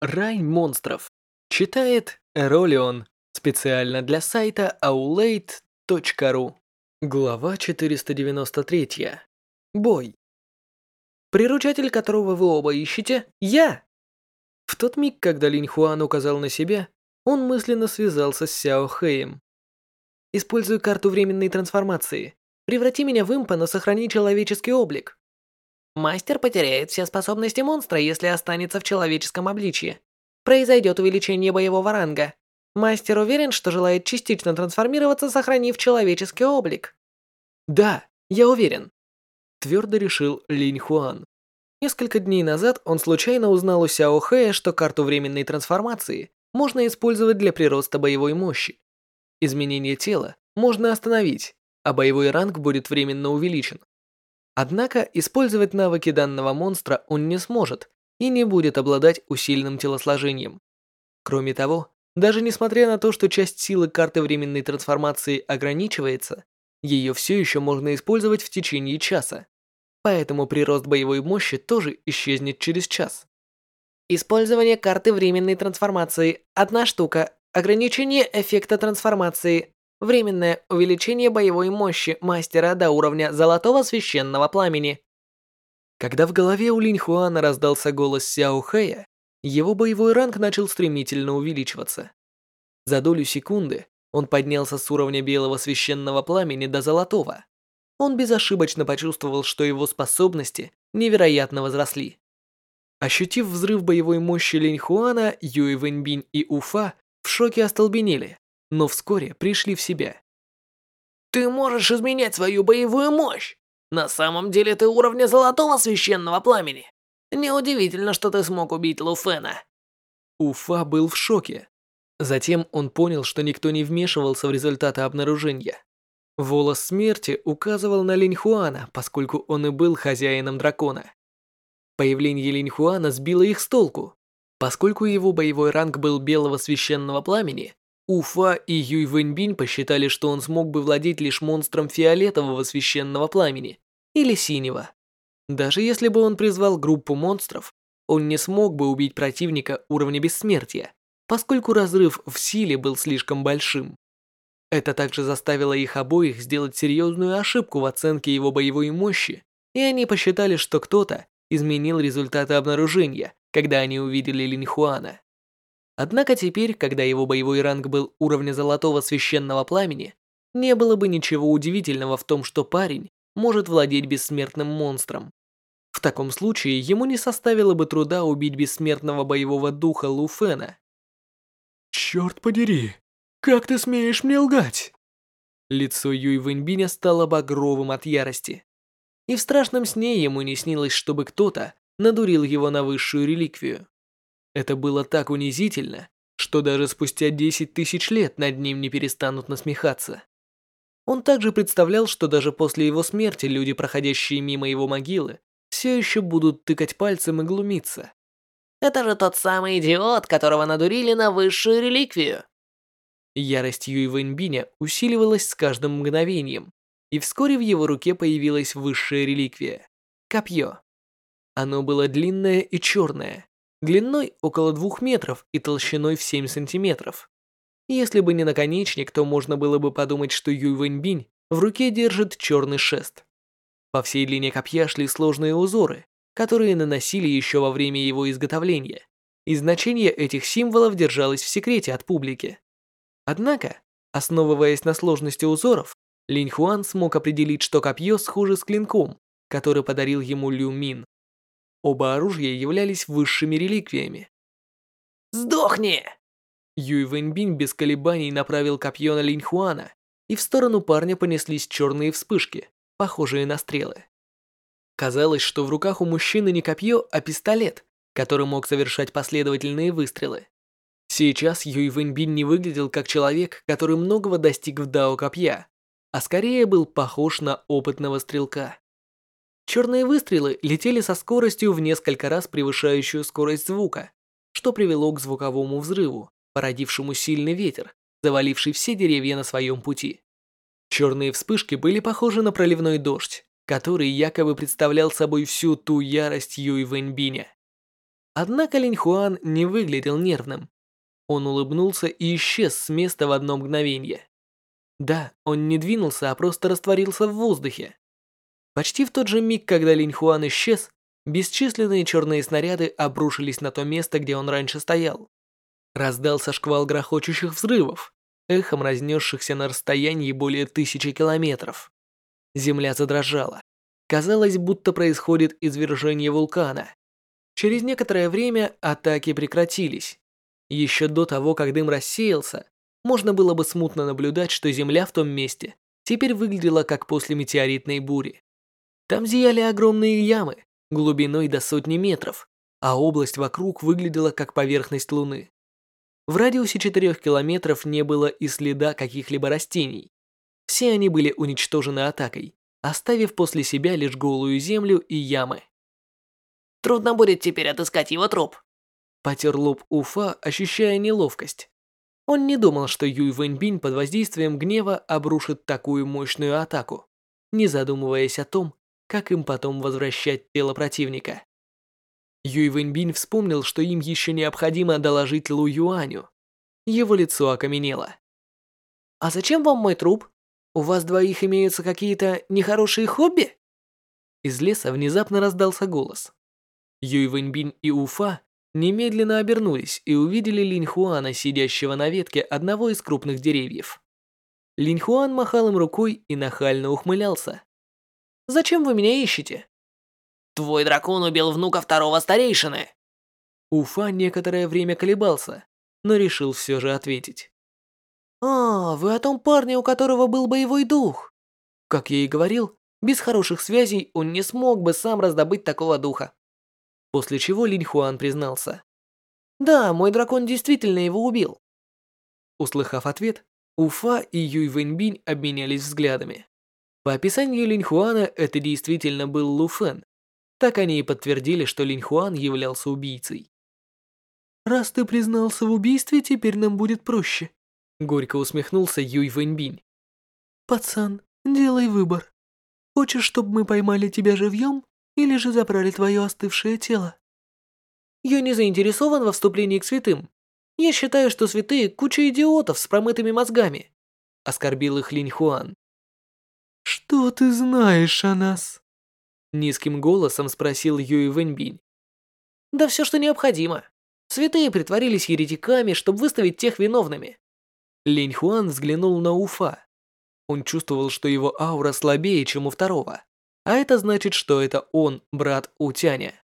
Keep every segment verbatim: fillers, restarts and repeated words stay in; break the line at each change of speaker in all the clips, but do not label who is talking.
Рай монстров. Читает Эролион. Специально для сайта aulade точка ру. Глава четыреста девяносто три. Бой. Приручатель, которого вы оба ищете, я! В тот миг, когда Линь Хуан указал на себя, он мысленно связался с Сяо Хэем. Используй карту временной трансформации. Преврати меня в импа, но сохрани человеческий облик. Мастер потеряет все способности монстра, если останется в человеческом обличье. Произойдет увеличение боевого ранга. Мастер уверен, что желает частично трансформироваться, сохранив человеческий облик. Да, я уверен. Твердо решил Линь Хуан. Несколько дней назад он случайно узнал у Сяо Хэя, что карту временной трансформации можно использовать для прироста боевой мощи. Изменение тела можно остановить, а боевой ранг будет временно увеличен. Однако использовать навыки данного монстра он не сможет и не будет обладать усиленным телосложением. Кроме того, даже несмотря на то, что часть силы карты временной трансформации ограничивается, ее все еще можно использовать в течение часа. Поэтому прирост боевой мощи тоже исчезнет через час. Использование карты временной трансформации – одна штука. Ограничение эффекта трансформации. Временное увеличение боевой мощи мастера до уровня Золотого Священного Пламени. Когда в голове у Линь Хуана раздался голос Сяо Хэя, его боевой ранг начал стремительно увеличиваться. За долю секунды он поднялся с уровня Белого Священного Пламени до Золотого. Он безошибочно почувствовал, что его способности невероятно возросли. Ощутив взрыв боевой мощи Линь Хуана, Юй Вэньбинь и Уфа в шоке остолбенели, но вскоре пришли в себя. «Ты можешь изменять свою боевую мощь! На самом деле ты уровня Золотого Священного Пламени! Неудивительно, что ты смог убить Лу Фэна!» Уфа был в шоке. Затем он понял, что никто не вмешивался в результаты обнаружения. Волос смерти указывал на Линь Хуана, поскольку он и был хозяином дракона. Появление Линь Хуана сбило их с толку. Поскольку его боевой ранг был Белого Священного Пламени, Уфа и Юй Вэньбинь посчитали, что он смог бы владеть лишь монстром Фиолетового Священного Пламени или Синего. Даже если бы он призвал группу монстров, он не смог бы убить противника уровня Бессмертия, поскольку разрыв в силе был слишком большим. Это также заставило их обоих сделать серьезную ошибку в оценке его боевой мощи, и они посчитали, что кто-то изменил результаты обнаружения, когда они увидели Линь Хуана. Однако теперь, когда его боевой ранг был уровня Золотого Священного Пламени, не было бы ничего удивительного в том, что парень может владеть бессмертным монстром. В таком случае ему не составило бы труда убить бессмертного боевого духа Лу Фэна. «Черт подери! Как ты смеешь мне лгать?» Лицо Юй Вэньбиня стало багровым от ярости. И в страшном сне ему не снилось, чтобы кто-то надурил его на высшую реликвию. Это было так унизительно, что даже спустя десять тысяч лет над ним не перестанут насмехаться. Он также представлял, что даже после его смерти люди, проходящие мимо его могилы, все еще будут тыкать пальцем и глумиться. «Это же тот самый идиот, которого надурили на высшую реликвию!» Ярость Юй Вэньбиня усиливалась с каждым мгновением, и вскоре в его руке появилась высшая реликвия – копье. Оно было длинное и черное, длиной около двух метров и толщиной в семь сантиметров. Если бы не наконечник, то можно было бы подумать, что Юй Вэньбинь в руке держит черный шест. По всей длине копья шли сложные узоры, которые наносили еще во время его изготовления, и значение этих символов держалось в секрете от публики. Однако, основываясь на сложности узоров, Линь Хуан смог определить, что копье схоже с клинком, который подарил ему Лю Мин. Оба оружия являлись высшими реликвиями. «Сдохни!» Юй Вэньбинь без колебаний направил копье на Линь Хуана, и в сторону парня понеслись черные вспышки, похожие на стрелы. Казалось, что в руках у мужчины не копье, а пистолет, который мог совершать последовательные выстрелы. Сейчас Юй Вэньбинь не выглядел как человек, который многого достиг в дао копья, а скорее был похож на опытного стрелка. Черные выстрелы летели со скоростью в несколько раз превышающую скорость звука, что привело к звуковому взрыву, породившему сильный ветер, заваливший все деревья на своем пути. Черные вспышки были похожи на проливной дождь, который якобы представлял собой всю ту ярость Юй Вэньбиня. Однако Линь Хуан не выглядел нервным. Он улыбнулся и исчез с места в одно мгновение. Да, он не двинулся, а просто растворился в воздухе. Почти в тот же миг, когда Линь Хуан исчез, бесчисленные черные снаряды обрушились на то место, где он раньше стоял. Раздался шквал грохочущих взрывов, эхом разнесшихся на расстоянии более тысячи километров. Земля задрожала. Казалось, будто происходит извержение вулкана. Через некоторое время атаки прекратились. Еще до того, как дым рассеялся, можно было бы смутно наблюдать, что земля в том месте теперь выглядела как после метеоритной бури. Там зияли огромные ямы, глубиной до сотни метров, а область вокруг выглядела как поверхность Луны. В радиусе четырёх километров не было и следа каких-либо растений. Все они были уничтожены атакой, оставив после себя лишь голую землю и ямы.
Трудно будет теперь отыскать его труп.
Потер лоб Уфа, ощущая неловкость. Он не думал, что Юй Вэньбинь под воздействием гнева обрушит такую мощную атаку, не задумываясь о том, как им потом возвращать тело противника. Юй Вэньбинь вспомнил, что им еще необходимо доложить Лу Юаню. Его лицо окаменело.
«А зачем вам мой труп? У вас двоих имеются какие-то нехорошие хобби?»
Из леса внезапно раздался голос. Юй Вэньбинь и Уфа немедленно обернулись и увидели Линь Хуана, сидящего на ветке одного из крупных деревьев. Линь Хуан махал им рукой и нахально ухмылялся.
«Зачем вы меня ищете?» «Твой дракон убил внука второго старейшины!»
Уфа некоторое время колебался, но решил все же ответить.
«А, вы о том парне, у которого был боевой дух. Как я и говорил, без хороших связей он не смог бы сам раздобыть такого духа».
После чего Линь Хуан признался.
«Да, мой дракон действительно его убил».
Услыхав ответ, Уфа и Юй Вэньбинь обменялись взглядами. По описанию Линь Хуана это действительно был Лу Фэн. Так они и подтвердили, что Линь Хуан являлся убийцей. «Раз ты признался в убийстве, теперь нам будет проще», — горько усмехнулся Юй Вэньбинь. «Пацан, делай выбор. Хочешь, чтобы мы поймали тебя живьем, или же забрали твое остывшее тело?»
«Я не заинтересован во вступлении к святым. Я считаю, что святые – куча идиотов с промытыми мозгами», – оскорбил их Линь Хуан.
«Что ты знаешь о нас?» Низким голосом спросил Юй Вэньбинь.
«Да все, что необходимо. Святые притворились еретиками, чтобы выставить тех виновными».
Линь Хуан взглянул на Уфа. Он чувствовал, что его аура слабее, чем у второго. А это значит, что это он, брат Утяня.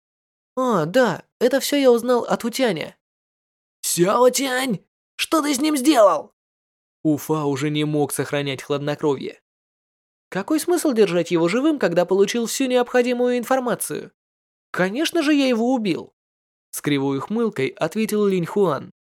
«А, да, это все я узнал от Утяня». «Сяо Тянь, что ты с ним сделал?»
Уфа уже не мог сохранять хладнокровие.
«Какой смысл держать его живым, когда получил всю необходимую информацию? Конечно же, я его убил», —
с кривой ухмылкой ответил Линь Хуан.